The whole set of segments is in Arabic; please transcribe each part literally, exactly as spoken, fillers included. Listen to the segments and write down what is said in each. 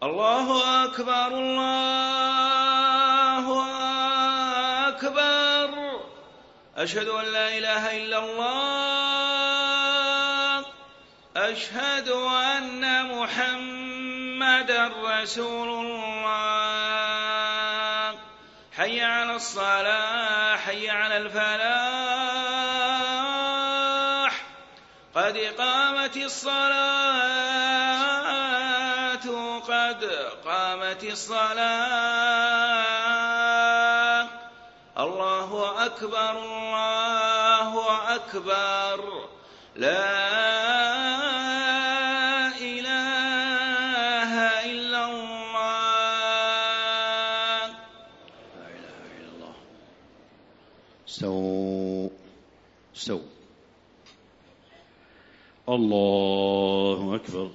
الله أكبر الله أكبر. أشهد أن لا إله إلا الله. أشهد أن محمدًا رسول الله. حي على الصلاة حي على الفلاح. قد قامت الصلاة قد قامت الصلاة. الله أكبر الله أكبر. لا إله إلا الله. لا إله إلا الله. استووا استووا. الله أكبر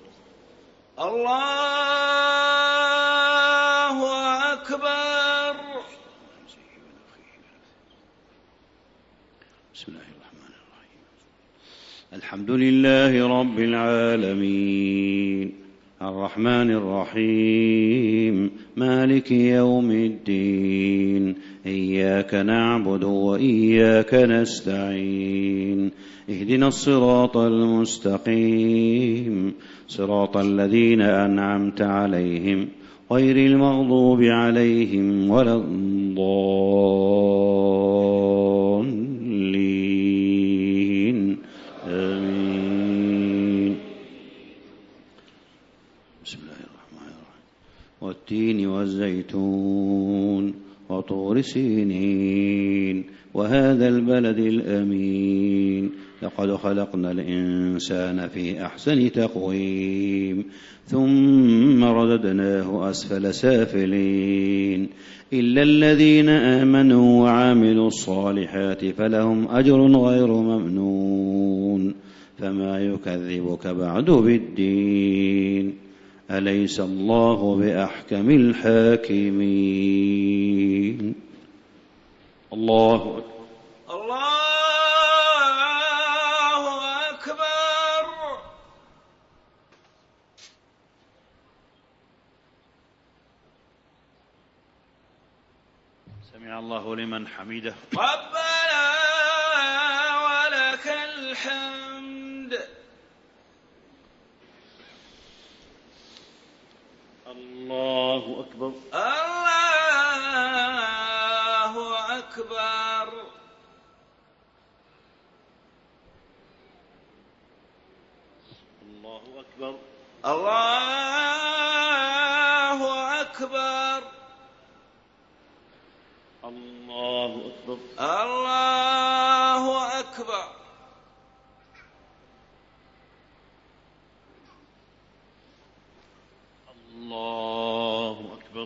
الله أكبر. بسم الله الرحمن الرحيم. الحمد لله رب العالمين الرحمن الرحيم مالك يوم الدين. إياك نعبد وإياك نستعين. اهدنا الصراط المستقيم صراط الذين أنعمت عليهم غير المغضوب عليهم ولا الضالين. آمين. بسم الله الرحمن الرحيم. والتين والزيتون وطور سينين وهذا البلد الأمين. لقد خلقنا الإنسان في أحسن تقويم ثم رددناه أسفل سافلين. إلا الذين آمنوا وعملوا الصالحات فلهم أجر غير ممنون. فما يكذبك بعد بالدين. أليس الله بأحكم الحاكمين. الله أكبر الله أكبر. سمع الله لمن حمده. ربنا ولك الحمد. الله أكبر الله أكبر. الله أكبر الله أكبر. الله أكبر الله أكبر. الله أكبر.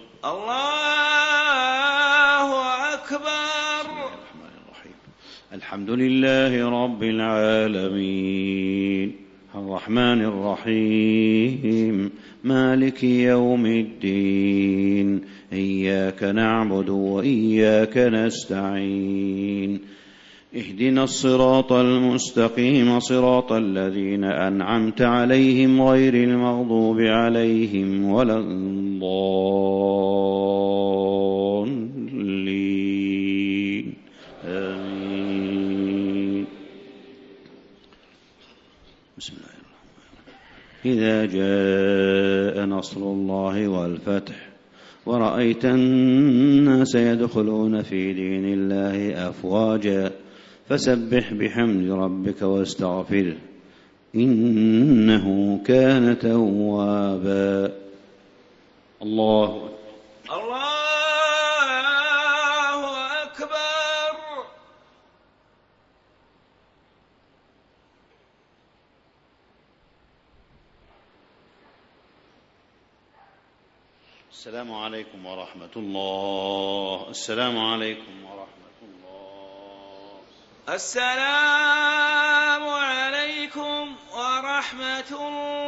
الله أكبر. الرحمن الرحيم. الحمد لله رب العالمين الرحمن الرحيم مالك يوم الدين. إياك نعبد وإياك نستعين. اهدنا الصراط المستقيم صراط الذين أنعمت عليهم غير المغضوب عليهم ولا الضالين. آمين. بسم الله الرحمن الرحيم. إذا جاء نصر الله والفتح ورأيت الناس يدخلون في دين الله أفواجا فسبح بحمد ربك واستغفره إنه كان توابا. الله الله أكبر. السلام عليكم ورحمة الله. السلام عليكم ورحمة الله. السلام عليكم ورحمة الله.